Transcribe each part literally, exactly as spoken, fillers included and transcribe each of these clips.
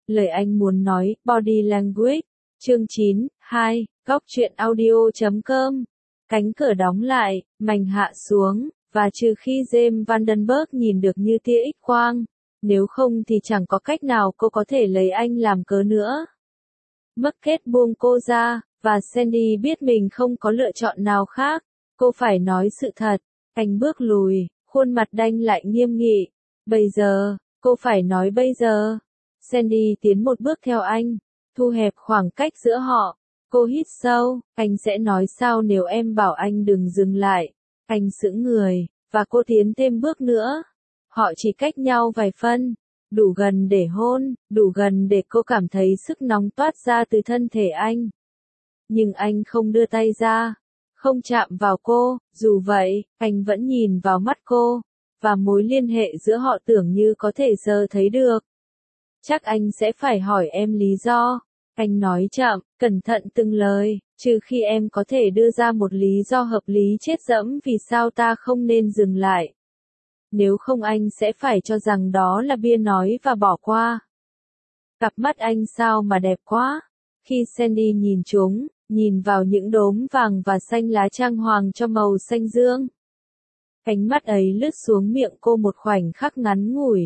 Lời anh muốn nói, Body Language, chương chín, hai, góc truyện audio chấm com. Cánh cửa đóng lại, mảnh hạ xuống, và trừ khi James Vandenberg nhìn được như tia X quang, nếu không thì chẳng có cách nào cô có thể lấy anh làm cớ nữa. Margaret buông cô ra, và Sandy biết mình không có lựa chọn nào khác, cô phải nói sự thật. Anh bước lùi, khuôn mặt đanh lại nghiêm nghị. Bây giờ, cô phải nói bây giờ. Sandy tiến một bước theo anh, thu hẹp khoảng cách giữa họ. Cô hít sâu, anh sẽ nói sao nếu em bảo anh đừng dừng lại. Anh sững người, và cô tiến thêm bước nữa. Họ chỉ cách nhau vài phân, đủ gần để hôn, đủ gần để cô cảm thấy sức nóng toát ra từ thân thể anh. Nhưng anh không đưa tay ra, không chạm vào cô, dù vậy, anh vẫn nhìn vào mắt cô, và mối liên hệ giữa họ tưởng như có thể giờ thấy được. Chắc anh sẽ phải hỏi em lý do. Anh nói chậm, cẩn thận từng lời, trừ khi em có thể đưa ra một lý do hợp lý chết dẫm vì sao ta không nên dừng lại. Nếu không anh sẽ phải cho rằng đó là bia nói và bỏ qua. Cặp mắt anh sao mà đẹp quá. Khi Sandy nhìn chúng, nhìn vào những đốm vàng và xanh lá trang hoàng cho màu xanh dương. Ánh mắt ấy lướt xuống miệng cô một khoảnh khắc ngắn ngủi.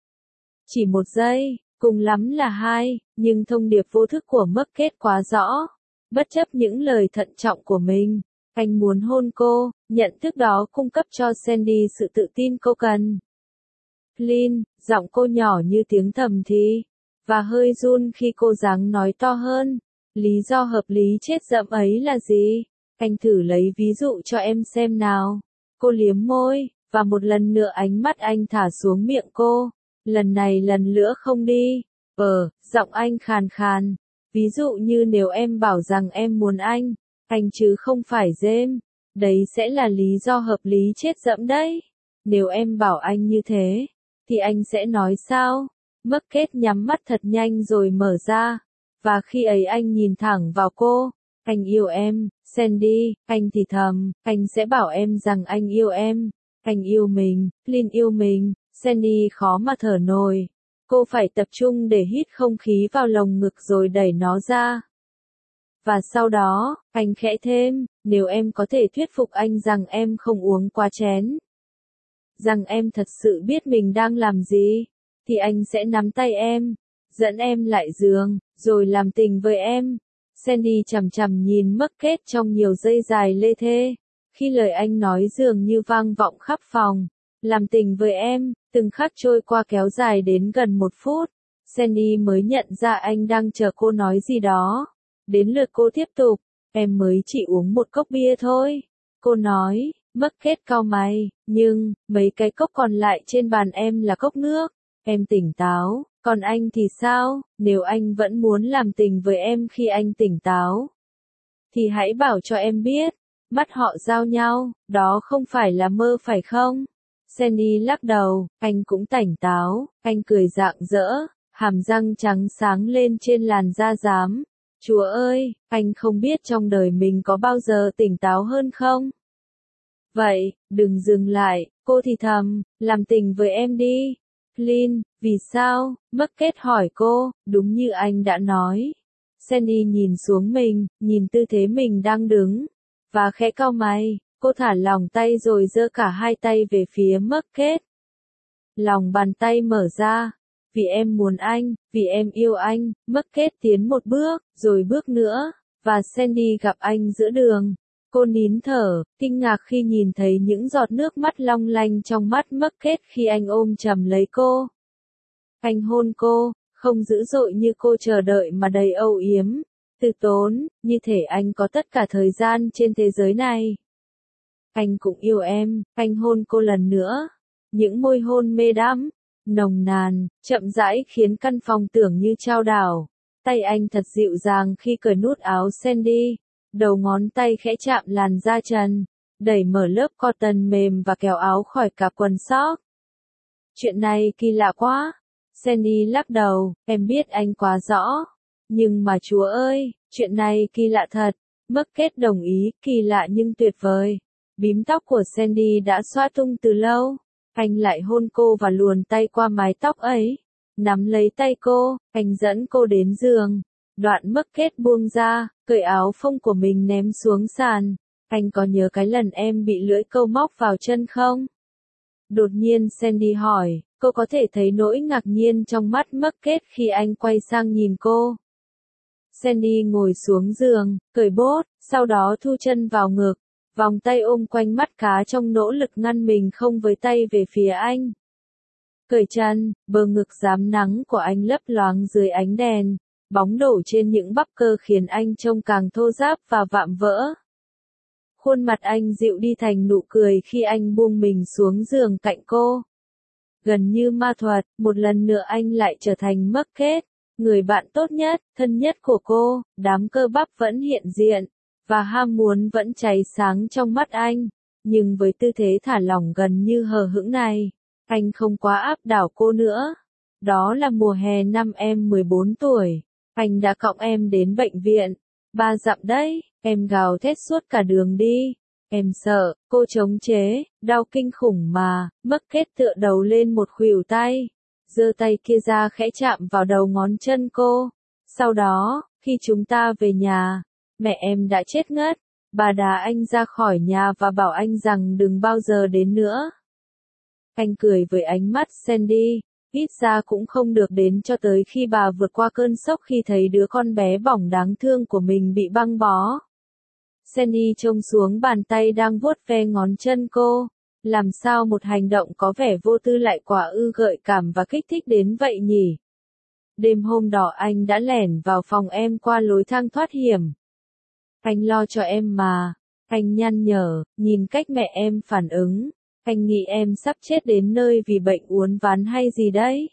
Chỉ một giây, cùng lắm là hai, nhưng thông điệp vô thức của Margaret quá rõ. Bất chấp những lời thận trọng của mình, anh muốn hôn cô, nhận thức đó cung cấp cho Sandy sự tự tin cô cần. Flynn, giọng cô nhỏ như tiếng thầm thì, và hơi run khi cô gắng nói to hơn. Lý do hợp lý chết dẫm ấy là gì? Anh thử lấy ví dụ cho em xem nào. Cô liếm môi, và một lần nữa ánh mắt anh thả xuống miệng cô. Lần này lần nữa không đi. Ờ, giọng anh khàn khàn. Ví dụ như nếu em bảo rằng em muốn anh, anh chứ không phải James. Đấy sẽ là lý do hợp lý chết dẫm đấy. Nếu em bảo anh như thế, thì anh sẽ nói sao? Margaret nhắm mắt thật nhanh rồi mở ra. Và khi ấy anh nhìn thẳng vào cô. Anh yêu em, Sandy, anh thì thầm, anh sẽ bảo em rằng anh yêu em. Anh yêu mình, Flynn yêu mình. Sandy khó mà thở nổi. Cô phải tập trung để hít không khí vào lồng ngực rồi đẩy nó ra. Và sau đó, anh khẽ thêm, nếu em có thể thuyết phục anh rằng em không uống quá chén, rằng em thật sự biết mình đang làm gì, thì anh sẽ nắm tay em, dẫn em lại giường, rồi làm tình với em. Sandy chằm chằm nhìn Margaret trong nhiều giây dài lê thê. Khi lời anh nói dường như vang vọng khắp phòng. Làm tình với em, từng khắc trôi qua kéo dài đến gần một phút. Sandy mới nhận ra anh đang chờ cô nói gì đó. Đến lượt cô tiếp tục, em mới chỉ uống một cốc bia thôi. Cô nói, Margaret cau mày, nhưng, mấy cái cốc còn lại trên bàn em là cốc nước. Em tỉnh táo, còn anh thì sao? Nếu anh vẫn muốn làm tình với em khi anh tỉnh táo, thì hãy bảo cho em biết. Mắt họ giao nhau, đó không phải là mơ phải không? Sandy lắc đầu, anh cũng tỉnh táo, anh cười rạng rỡ, hàm răng trắng sáng lên trên làn da rám. Chúa ơi, anh không biết trong đời mình có bao giờ tỉnh táo hơn không? Vậy, đừng dừng lại, cô thì thầm, làm tình với em đi. Flynn, vì sao? Margaret hỏi cô, đúng như anh đã nói. Sandy nhìn xuống mình, nhìn tư thế mình đang đứng, và khẽ cau mày. Cô thả lỏng tay rồi giơ cả hai tay về phía Margaret. Lòng bàn tay mở ra. Vì em muốn anh, vì em yêu anh. Margaret tiến một bước, rồi bước nữa, và Sandy gặp anh giữa đường. Cô nín thở, kinh ngạc khi nhìn thấy những giọt nước mắt long lanh trong mắt Margaret khi anh ôm chầm lấy cô. Anh hôn cô, không dữ dội như cô chờ đợi mà đầy âu yếm, từ tốn, như thể anh có tất cả thời gian trên thế giới này. Anh cũng yêu em, anh hôn cô lần nữa. Những môi hôn mê đắm, nồng nàn, chậm rãi khiến căn phòng tưởng như chao đảo. Tay anh thật dịu dàng khi cởi nút áo Sandy. Đầu ngón tay khẽ chạm làn da trần, đẩy mở lớp cotton mềm và kéo áo khỏi cả quần sóc. Chuyện này kỳ lạ quá. Sandy lắc đầu, em biết anh quá rõ. Nhưng mà Chúa ơi, chuyện này kỳ lạ thật. Margaret đồng ý, kỳ lạ nhưng tuyệt vời. Bím tóc của Sandy đã xõa tung từ lâu. Anh lại hôn cô và luồn tay qua mái tóc ấy. nắm lấy tay cô, anh dẫn cô đến giường. Đoạn Market buông ra, cởi áo phông của mình ném xuống sàn. Anh có nhớ cái lần em bị lưỡi câu móc vào chân không? Đột nhiên Sandy hỏi, cô có thể thấy nỗi ngạc nhiên trong mắt Market khi anh quay sang nhìn cô. Sandy ngồi xuống giường, cởi bốt, sau đó thu chân vào ngực, vòng tay ôm quanh mắt cá trong nỗ lực ngăn mình không với tay về phía anh. Cởi chân, bờ ngực rám nắng của anh lấp loáng dưới ánh đèn, bóng đổ trên những bắp cơ khiến anh trông càng thô ráp và vạm vỡ. Khuôn mặt anh dịu đi thành nụ cười khi anh buông mình xuống giường cạnh cô. Gần như ma thuật, một lần nữa anh lại trở thành Market, người bạn tốt nhất, thân nhất của cô, đám cơ bắp vẫn hiện diện, và ham muốn vẫn cháy sáng trong mắt anh. Nhưng với tư thế thả lỏng gần như hờ hững này, anh không quá áp đảo cô nữa. Đó là mùa hè năm em mười bốn tuổi, anh đã cõng em đến bệnh viện. Ba dặm đấy, em gào thét suốt cả đường đi. Em sợ, cô chống chế, đau kinh khủng mà. Market tựa đầu lên một khuỷu tay, giơ tay kia ra khẽ chạm vào đầu ngón chân cô. Sau đó, khi chúng ta về nhà, mẹ em đã chết ngất. Bà đá anh ra khỏi nhà và bảo anh rằng đừng bao giờ đến nữa. Anh cười với ánh mắt Sandy, ít ra cũng không được đến cho tới khi bà vượt qua cơn sốc khi thấy đứa con bé bỏng đáng thương của mình bị băng bó. Sandy trông xuống bàn tay đang vuốt ve ngón chân cô. Làm sao một hành động có vẻ vô tư lại quả ư gợi cảm và kích thích đến vậy nhỉ? Đêm hôm đó anh đã lẻn vào phòng em qua lối thang thoát hiểm. Anh lo cho em mà. Anh nhăn nhở, nhìn cách mẹ em phản ứng. Anh nghĩ em sắp chết đến nơi vì bệnh uốn ván hay gì đấy.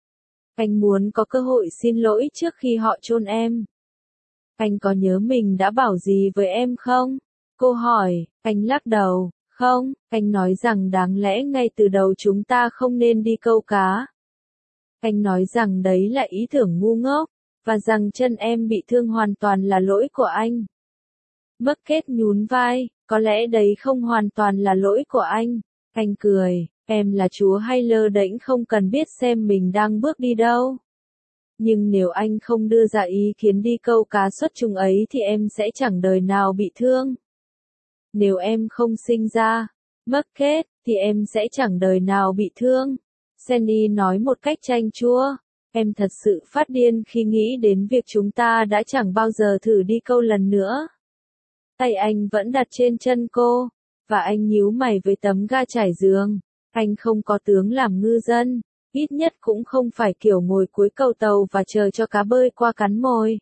Anh muốn có cơ hội xin lỗi trước khi họ chôn em. Anh có nhớ mình đã bảo gì với em không? Cô hỏi, anh lắc đầu, không, anh nói rằng đáng lẽ ngay từ đầu chúng ta không nên đi câu cá. Anh nói rằng đấy là ý tưởng ngu ngốc, và rằng chân em bị thương hoàn toàn là lỗi của anh. Market nhún vai, có lẽ đấy không hoàn toàn là lỗi của anh. Anh cười, em là chúa hay lơ đễnh không cần biết xem mình đang bước đi đâu. Nhưng nếu anh không đưa ra ý kiến đi câu cá xuất chúng ấy thì em sẽ chẳng đời nào bị thương. Nếu em không sinh ra, Market, thì em sẽ chẳng đời nào bị thương. Sandy nói một cách chanh chua. Em thật sự phát điên khi nghĩ đến việc chúng ta đã chẳng bao giờ thử đi câu lần nữa. Tay anh vẫn đặt trên chân cô, và anh nhíu mày với tấm ga trải giường. Anh không có tướng làm ngư dân, ít nhất cũng không phải kiểu ngồi cuối cầu tàu và chờ cho cá bơi qua cắn mồi.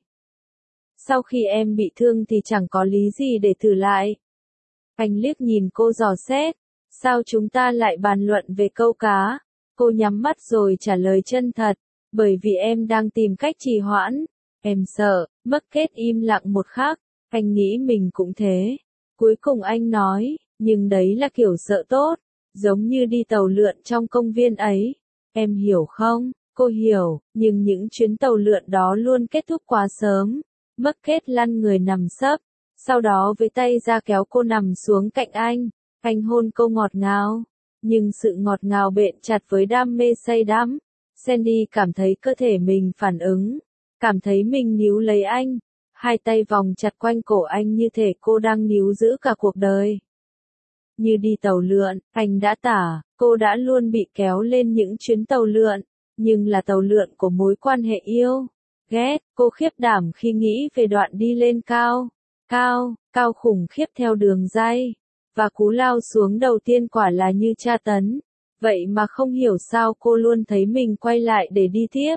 Sau khi em bị thương thì chẳng có lý gì để thử lại. Anh liếc nhìn cô dò xét. Sao chúng ta lại bàn luận về câu cá? Cô nhắm mắt rồi trả lời chân thật. Bởi vì em đang tìm cách trì hoãn. Em sợ. Market im lặng một khắc. Anh nghĩ mình cũng thế. Cuối cùng anh nói, nhưng đấy là kiểu sợ tốt. Giống như đi tàu lượn trong công viên ấy. Em hiểu không? Cô hiểu, nhưng những chuyến tàu lượn đó luôn kết thúc quá sớm. Market lăn người nằm sấp. Sau đó với tay ra kéo cô nằm xuống cạnh anh. Anh hôn cô ngọt ngào. Nhưng sự ngọt ngào bện chặt với đam mê say đắm. Sandy cảm thấy cơ thể mình phản ứng. Cảm thấy mình níu lấy anh. Hai tay vòng chặt quanh cổ anh như thể cô đang níu giữ cả cuộc đời. Như đi tàu lượn, anh đã tả, cô đã luôn bị kéo lên những chuyến tàu lượn. Nhưng là tàu lượn của mối quan hệ yêu. Ghét, cô khiếp đảm khi nghĩ về đoạn đi lên cao. Cao, cao khủng khiếp theo đường ray. Và cú lao xuống đầu tiên quả là như tra tấn. Vậy mà không hiểu sao cô luôn thấy mình quay lại để đi tiếp.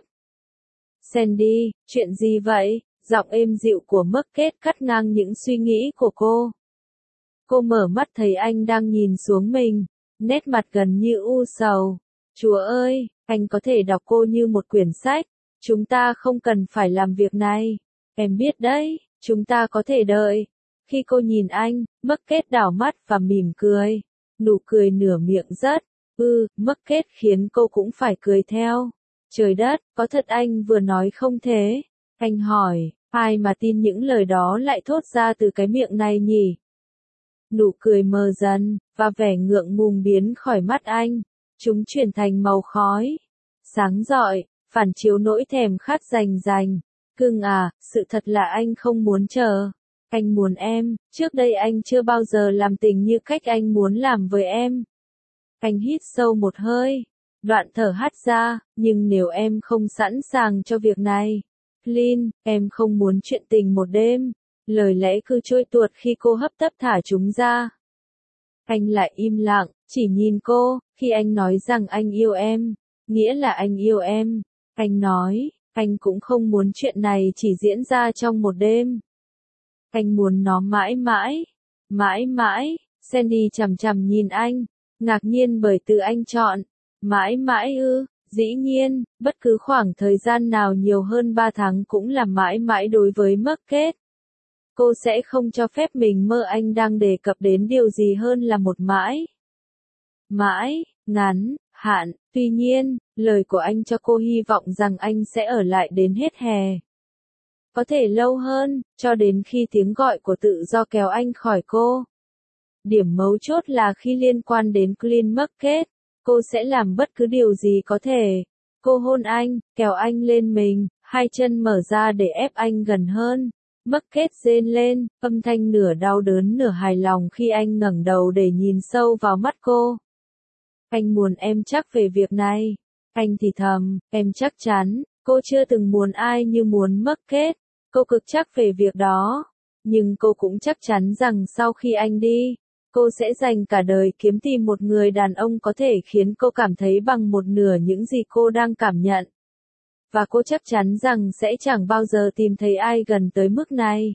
Sandy, chuyện gì vậy? Giọng êm dịu của Market cắt ngang những suy nghĩ của cô. Cô mở mắt thấy anh đang nhìn xuống mình, nét mặt gần như u sầu. Chúa ơi, anh có thể đọc cô như một quyển sách. Chúng ta không cần phải làm việc này. Em biết đấy, chúng ta có thể đợi. Khi cô nhìn anh, Market đảo mắt và mỉm cười. Nụ cười nửa miệng rất, ư, Market khiến cô cũng phải cười theo. Trời đất, có thật anh vừa nói không thế? Anh hỏi, ai mà tin những lời đó lại thốt ra từ cái miệng này nhỉ? Nụ cười mờ dần, và vẻ ngượng ngùng biến khỏi mắt anh. Chúng chuyển thành màu khói. Sáng rọi, phản chiếu nỗi thèm khát rành rành. Cưng à, sự thật là anh không muốn chờ. Anh muốn em, trước đây anh chưa bao giờ làm tình như cách anh muốn làm với em. Anh hít sâu một hơi, đoạn thở hắt ra, nhưng nếu em không sẵn sàng cho việc này, Clint, em không muốn chuyện tình một đêm. Lời lẽ cứ trôi tuột khi cô hấp tấp thả chúng ra. Anh lại im lặng, chỉ nhìn cô, khi anh nói rằng anh yêu em, nghĩa là anh yêu em. Anh nói, anh cũng không muốn chuyện này chỉ diễn ra trong một đêm. Anh muốn nó mãi mãi, mãi mãi. Sandy chằm chằm nhìn anh, ngạc nhiên bởi từ anh chọn, mãi mãi ư, dĩ nhiên, bất cứ khoảng thời gian nào nhiều hơn ba tháng cũng là mãi mãi đối với Margaret. Cô sẽ không cho phép mình mơ anh đang đề cập đến điều gì hơn là một mãi. Mãi, ngắn, hạn, tuy nhiên, lời của anh cho cô hy vọng rằng anh sẽ ở lại đến hết hè. Có thể lâu hơn, cho đến khi tiếng gọi của tự do kéo anh khỏi cô. Điểm mấu chốt là khi liên quan đến Clint Margaret, cô sẽ làm bất cứ điều gì có thể. Cô hôn anh, kéo anh lên mình, hai chân mở ra để ép anh gần hơn. Margaret rên lên, âm thanh nửa đau đớn nửa hài lòng khi anh ngẩng đầu để nhìn sâu vào mắt cô. Anh muốn em chắc về việc này. Anh thì thầm, em chắc chắn, cô chưa từng muốn ai như muốn Margaret. Cô cực chắc về việc đó. Nhưng cô cũng chắc chắn rằng sau khi anh đi, cô sẽ dành cả đời kiếm tìm một người đàn ông có thể khiến cô cảm thấy bằng một nửa những gì cô đang cảm nhận. Và cô chắc chắn rằng sẽ chẳng bao giờ tìm thấy ai gần tới mức này.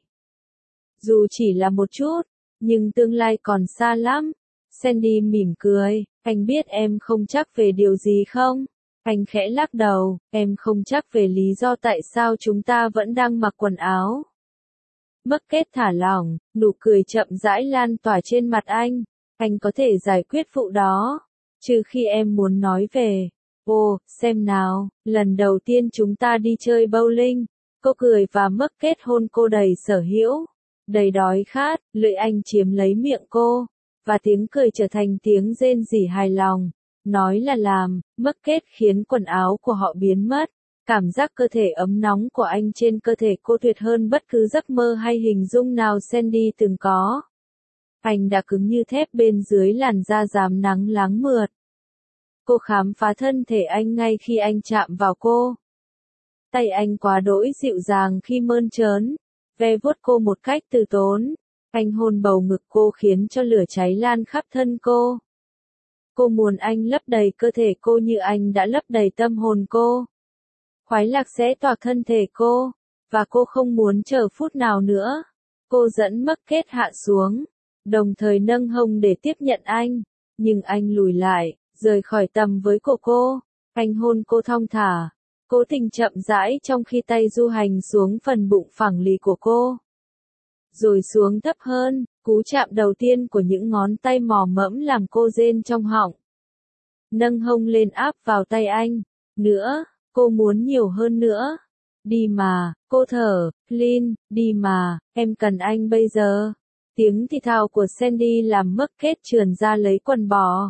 Dù chỉ là một chút, nhưng tương lai còn xa lắm. Sandy mỉm cười, anh biết em không chắc về điều gì không? Anh khẽ lắc đầu, em không chắc về lý do tại sao chúng ta vẫn đang mặc quần áo. Margaret thả lỏng, nụ cười chậm rãi lan tỏa trên mặt anh. Anh có thể giải quyết vụ đó, trừ khi em muốn nói về. Ồ, xem nào, lần đầu tiên chúng ta đi chơi bowling. Cô cười và Margaret hôn cô đầy sở hữu, đầy đói khát, lưỡi anh chiếm lấy miệng cô, và tiếng cười trở thành tiếng rên rỉ hài lòng. Nói là làm, Margaret khiến quần áo của họ biến mất. Cảm giác cơ thể ấm nóng của anh trên cơ thể cô tuyệt hơn bất cứ giấc mơ hay hình dung nào Sandy từng có. Anh đã cứng như thép bên dưới làn da rám nắng láng mượt. Cô khám phá thân thể anh ngay khi anh chạm vào cô. Tay anh quá đỗi dịu dàng khi mơn trớn, ve vuốt cô một cách từ tốn. Anh hôn bầu ngực cô khiến cho lửa cháy lan khắp thân cô. Cô muốn anh lấp đầy cơ thể cô như anh đã lấp đầy tâm hồn cô. Khoái lạc sẽ tỏa thân thể cô, và cô không muốn chờ phút nào nữa. Cô dẫn Margaret hạ xuống, đồng thời nâng hông để tiếp nhận anh, nhưng anh lùi lại, rời khỏi tầm với của cô. Anh hôn cô thong thả, cố tình chậm rãi trong khi tay du hành xuống phần bụng phẳng lì của cô. Rồi xuống thấp hơn, cú chạm đầu tiên của những ngón tay mò mẫm làm cô rên trong họng. Nâng hông lên áp vào tay anh, nữa. Cô muốn nhiều hơn nữa. Đi mà, cô thở, Clint, đi mà, em cần anh bây giờ. Tiếng thì thào của Sandy làm Margaret trườn ra lấy quần bò.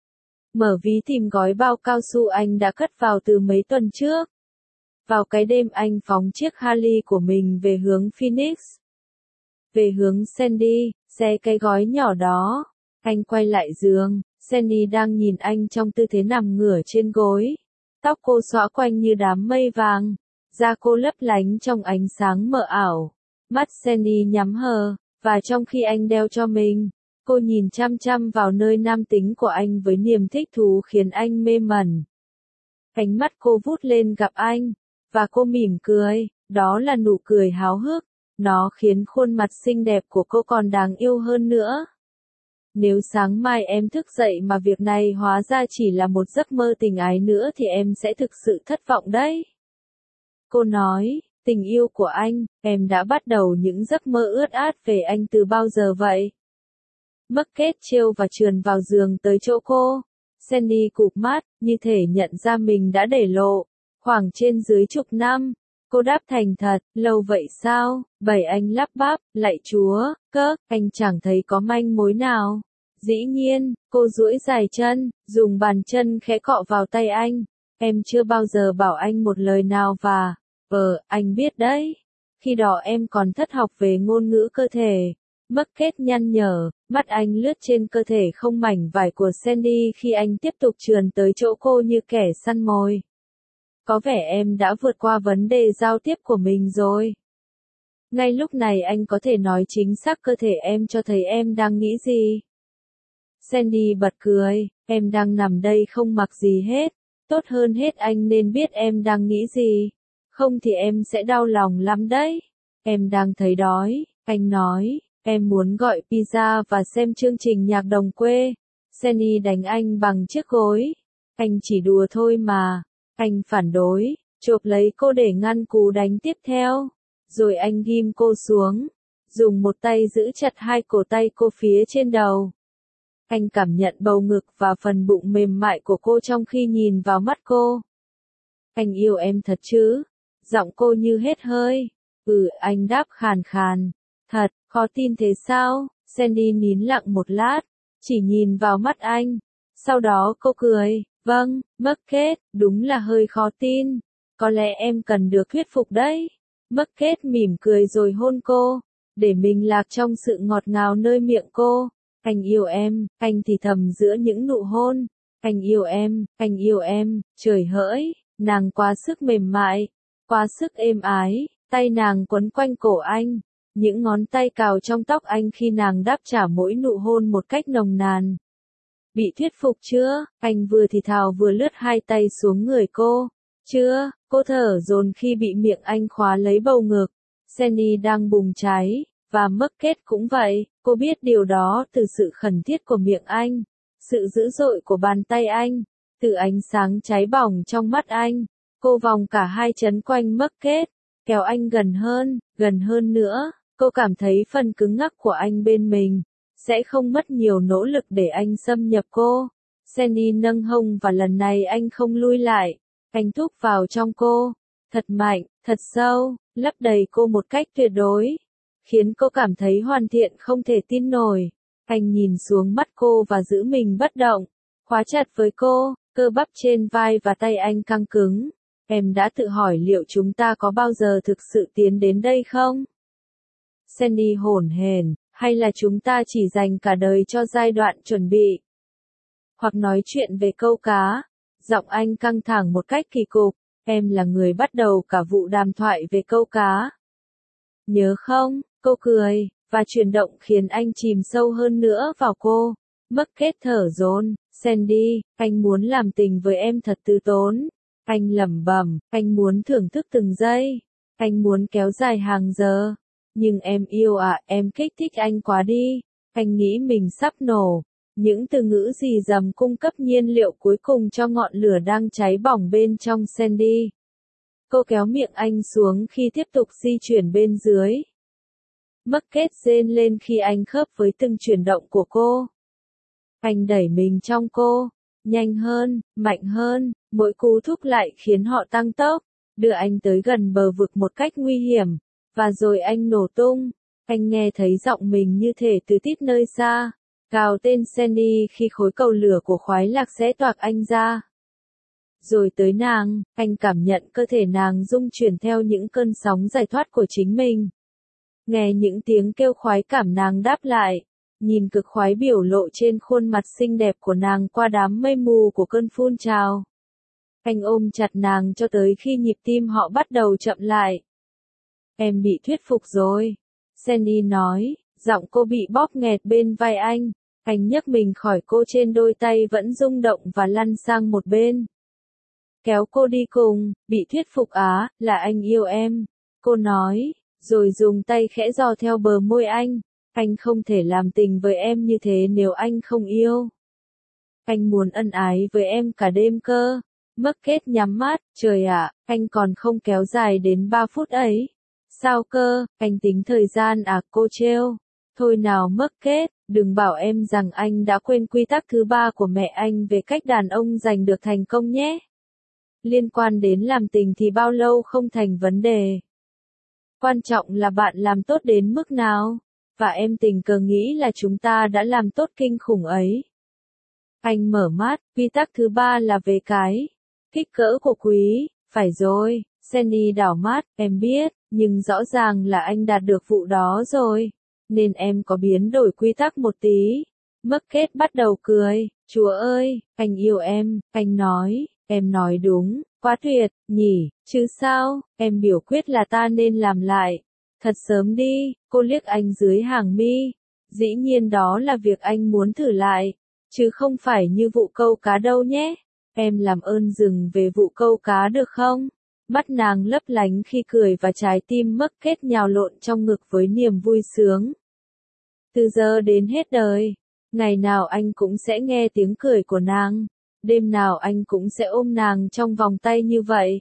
Mở ví tìm gói bao cao su anh đã cất vào từ mấy tuần trước. Vào cái đêm anh phóng chiếc Harley của mình về hướng Phoenix. Về hướng Sandy, xé cái gói nhỏ đó. Anh quay lại giường, Sandy đang nhìn anh trong tư thế nằm ngửa trên gối. Tóc cô xõa quanh như đám mây vàng, da cô lấp lánh trong ánh sáng mờ ảo. Mắt Sandy nhắm hờ, và trong khi anh đeo cho mình, cô nhìn chăm chăm vào nơi nam tính của anh với niềm thích thú khiến anh mê mẩn. Ánh mắt cô vút lên gặp anh, và cô mỉm cười, đó là nụ cười háo hức, nó khiến khuôn mặt xinh đẹp của cô còn đáng yêu hơn nữa. Nếu sáng mai em thức dậy mà việc này hóa ra chỉ là một giấc mơ tình ái nữa thì em sẽ thực sự thất vọng đấy. Cô nói, tình yêu của anh, em đã bắt đầu những giấc mơ ướt át về anh từ bao giờ vậy? Margaret trêu và trườn vào giường tới chỗ cô. Sandy cụp mắt, như thể nhận ra mình đã để lộ. Khoảng trên dưới chục năm. Cô đáp thành thật, lâu vậy sao? Bảy anh lắp bắp, lạy Chúa, cớ, anh chẳng thấy có manh mối nào. Dĩ nhiên, cô duỗi dài chân, dùng bàn chân khẽ cọ vào tay anh. Em chưa bao giờ bảo anh một lời nào và, ờ, anh biết đấy. Khi đó em còn thất học về ngôn ngữ cơ thể. Bucket nhăn nhở, mắt anh lướt trên cơ thể không mảnh vải của Sandy khi anh tiếp tục trườn tới chỗ cô như kẻ săn mồi. Có vẻ em đã vượt qua vấn đề giao tiếp của mình rồi. Ngay lúc này anh có thể nói chính xác cơ thể em cho thấy em đang nghĩ gì. Sandy bật cười, em đang nằm đây không mặc gì hết. Tốt hơn hết anh nên biết em đang nghĩ gì. Không thì em sẽ đau lòng lắm đấy. Em đang thấy đói, anh nói. Em muốn gọi pizza và xem chương trình nhạc đồng quê. Sandy đánh anh bằng chiếc gối. Anh chỉ đùa thôi mà. Anh phản đối, chộp lấy cô để ngăn cú đánh tiếp theo. Rồi anh ghim cô xuống. Dùng một tay giữ chặt hai cổ tay cô phía trên đầu. Anh cảm nhận bầu ngực và phần bụng mềm mại của cô trong khi nhìn vào mắt cô. Anh yêu em thật chứ? Giọng cô như hết hơi. Ừ, anh đáp khàn khàn. Thật, khó tin thế sao? Sandy nín lặng một lát, chỉ nhìn vào mắt anh. Sau đó cô cười. Vâng, Bucket, đúng là hơi khó tin. Có lẽ em cần được thuyết phục đấy. Bucket mỉm cười rồi hôn cô, để mình lạc trong sự ngọt ngào nơi miệng cô. Anh yêu em, anh thì thầm giữa những nụ hôn. Anh yêu em, anh yêu em, trời hỡi, nàng quá sức mềm mại, quá sức êm ái, tay nàng quấn quanh cổ anh. Những ngón tay cào trong tóc anh khi nàng đáp trả mỗi nụ hôn một cách nồng nàn. Bị thuyết phục chưa? Anh vừa thì thào vừa lướt hai tay xuống người cô. Chưa, cô thở dồn khi bị miệng anh khóa lấy bầu ngực. Sandy đang bùng cháy, và Bucket cũng vậy. Cô biết điều đó từ sự khẩn thiết của miệng anh, sự dữ dội của bàn tay anh, từ ánh sáng cháy bỏng trong mắt anh. Cô vòng cả hai chân quanh Bucket, kéo anh gần hơn, gần hơn nữa. Cô cảm thấy phần cứng ngắc của anh bên mình. Sẽ không mất nhiều nỗ lực để anh xâm nhập cô. Sandy nâng hông và lần này anh không lui lại. Anh thúc vào trong cô. Thật mạnh, thật sâu, lấp đầy cô một cách tuyệt đối. Khiến cô cảm thấy hoàn thiện không thể tin nổi. Anh nhìn xuống mắt cô và giữ mình bất động. Khóa chặt với cô, cơ bắp trên vai và tay anh căng cứng. Em đã tự hỏi liệu chúng ta có bao giờ thực sự tiến đến đây không? Sandy hổn hển. Hay là chúng ta chỉ dành cả đời cho giai đoạn chuẩn bị? Hoặc nói chuyện về câu cá. Giọng anh căng thẳng một cách kỳ cục. Em là người bắt đầu cả vụ đàm thoại về câu cá. Nhớ không? Cô cười, và chuyển động khiến anh chìm sâu hơn nữa vào cô. Bucket thở dồn. Sandy, anh muốn làm tình với em thật từ tốn. Anh lẩm bẩm, anh muốn thưởng thức từng giây. Anh muốn kéo dài hàng giờ. Nhưng em yêu à, em kích thích anh quá đi. Anh nghĩ mình sắp nổ. Những từ ngữ rì rầm cung cấp nhiên liệu cuối cùng cho ngọn lửa đang cháy bỏng bên trong Sandy. Cô kéo miệng anh xuống khi tiếp tục di chuyển bên dưới. Bucket rên lên khi anh khớp với từng chuyển động của cô. Anh đẩy mình trong cô. Nhanh hơn, mạnh hơn, mỗi cú thúc lại khiến họ tăng tốc. Đưa anh tới gần bờ vực một cách nguy hiểm. Và rồi anh nổ tung. Anh nghe thấy giọng mình như thể từ tít nơi xa. Gào tên Sandy khi khối cầu lửa của khoái lạc sẽ toạc anh ra. Rồi tới nàng, anh cảm nhận cơ thể nàng rung chuyển theo những cơn sóng giải thoát của chính mình. Nghe những tiếng kêu khoái cảm nàng đáp lại. Nhìn cực khoái biểu lộ trên khuôn mặt xinh đẹp của nàng qua đám mây mù của cơn phun trào. Anh ôm chặt nàng cho tới khi nhịp tim họ bắt đầu chậm lại. Em bị thuyết phục rồi. Sandy nói, giọng cô bị bóp nghẹt bên vai anh. Anh nhấc mình khỏi cô trên đôi tay vẫn rung động và lăn sang một bên. Kéo cô đi cùng, bị thuyết phục á, là anh yêu em. Cô nói, rồi dùng tay khẽ dò theo bờ môi anh. Anh không thể làm tình với em như thế nếu anh không yêu. Anh muốn ân ái với em cả đêm cơ. Bucket nhắm mắt, trời ạ, anh còn không kéo dài đến ba phút ấy. Sao cơ, anh tính thời gian à, cô trêu. Thôi nào Bucket, đừng bảo em rằng anh đã quên quy tắc thứ ba của mẹ anh về cách đàn ông giành được thành công nhé. Liên quan đến làm tình thì bao lâu không thành vấn đề. Quan trọng là bạn làm tốt đến mức nào, và em tình cờ nghĩ là chúng ta đã làm tốt kinh khủng ấy. Anh mở mắt, quy tắc thứ ba là về cái Kích cỡ của quý, phải rồi, Sandy đảo mắt, em biết, nhưng rõ ràng là anh đạt được vụ đó rồi, nên em có biến đổi quy tắc một tí. Bucket bắt đầu cười, chúa ơi, anh yêu em, anh nói, em nói đúng, quá tuyệt, nhỉ, chứ sao, em biểu quyết là ta nên làm lại. Thật sớm đi, cô liếc anh dưới hàng mi. Dĩ nhiên đó là việc anh muốn thử lại, chứ không phải như vụ câu cá đâu nhé. Em làm ơn dừng về vụ câu cá được không? Mắt nàng lấp lánh khi cười và trái tim Bucket nhào lộn trong ngực với niềm vui sướng. Từ giờ đến hết đời, ngày nào anh cũng sẽ nghe tiếng cười của nàng, đêm nào anh cũng sẽ ôm nàng trong vòng tay như vậy.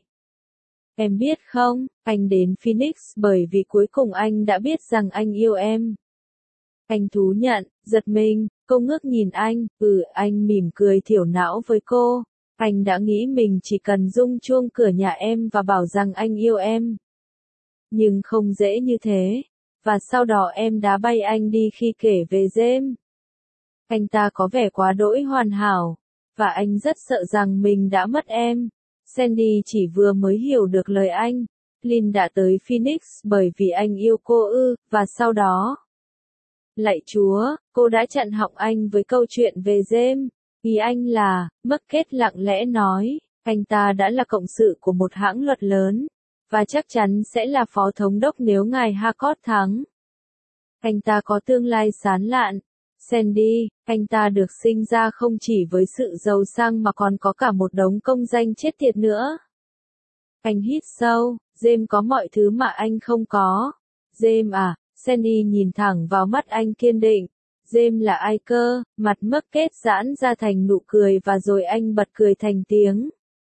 Em biết không, anh đến Phoenix bởi vì cuối cùng anh đã biết rằng anh yêu em. Anh thú nhận, giật mình, cô ngước nhìn anh, ừ, anh mỉm cười thiểu não với cô. Anh đã nghĩ mình chỉ cần rung chuông cửa nhà em và bảo rằng anh yêu em. Nhưng không dễ như thế. Và sau đó em đá bay anh đi khi kể về James. Anh ta có vẻ quá đỗi hoàn hảo. Và anh rất sợ rằng mình đã mất em. Sandy chỉ vừa mới hiểu được lời anh. Lynn đã tới Phoenix bởi vì anh yêu cô ư, và sau đó. Lạy Chúa, cô đã chặn họng anh với câu chuyện về James. Ý anh là, Bucket lặng lẽ nói, anh ta đã là cộng sự của một hãng luật lớn, và chắc chắn sẽ là phó thống đốc nếu ngài Harcourt thắng. Anh ta có tương lai sáng lạn. Sandy, anh ta được sinh ra không chỉ với sự giàu sang mà còn có cả một đống công danh chết tiệt nữa. Anh hít sâu, James có mọi thứ mà anh không có. James à, Sandy nhìn thẳng vào mắt anh kiên định. James là ai cơ? Mặt Bucket giãn ra thành nụ cười và rồi anh bật cười thành tiếng.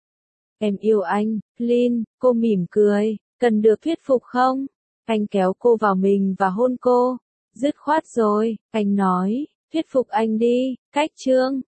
Em yêu anh, Lynn, cô mỉm cười, cần được thuyết phục không? Anh kéo cô vào mình và hôn cô. Dứt khoát rồi, anh nói, thuyết phục anh đi, cách chương.